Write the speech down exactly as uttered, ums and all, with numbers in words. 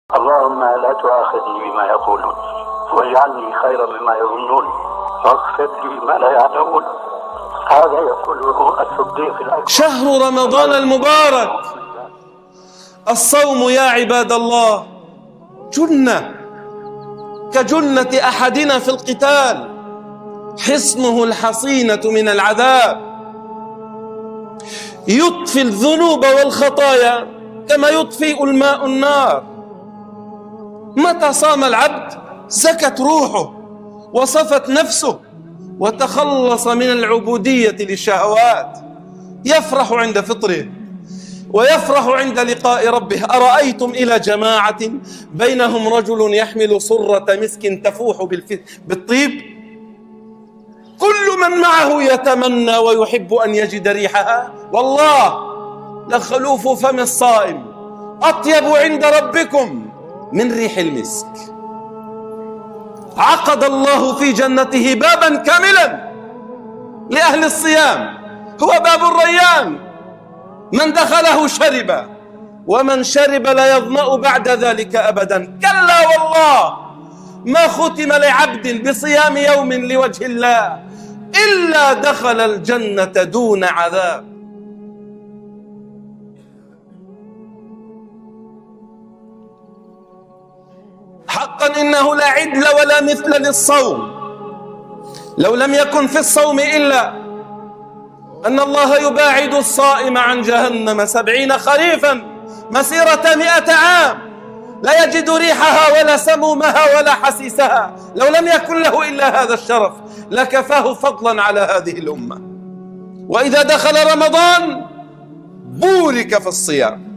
اللهم لا تؤاخذني بما يقولون واجعلني خيرا مما يظنون واغفر لي ما لا يعلمون. هذا يقوله الصديق الأكبر. شهر رمضان المبارك، الصوم يا عباد الله جنة كجنة أحدنا في القتال، حصنه الحصينة من العذاب، يطفي الذنوب والخطايا كما يطفئ الماء النار. متى صام العبد زكت روحه وصفت نفسه وتخلص من العبودية للشهوات، يفرح عند فطره ويفرح عند لقاء ربه. أرأيتم إلى جماعة بينهم رجل يحمل صرة مسك تفوح بالطيب، كل من معه يتمنى ويحب أن يجد ريحها. والله لخلوف فم الصائم أطيب عند ربكم من ريح المسك. عقد الله في جنته بابا كاملا لأهل الصيام، هو باب الريان، من دخله شرب ومن شرب لا يظمأ بعد ذلك أبدا. كلا والله ما ختم لعبد بصيام يوم لوجه الله إلا دخل الجنة دون عذاب. حقا إنه لا عدل ولا مثل للصوم، لو لم يكن في الصوم إلا أن الله يباعد الصائم عن جهنم سبعين خريفا مسيرة مئة عام، لا يجد ريحها ولا سمومها ولا حسيسها. لو لم يكن له إلا هذا الشرف لكفاه فضلا على هذه الأمة. وإذا دخل رمضان بورك في الصيام.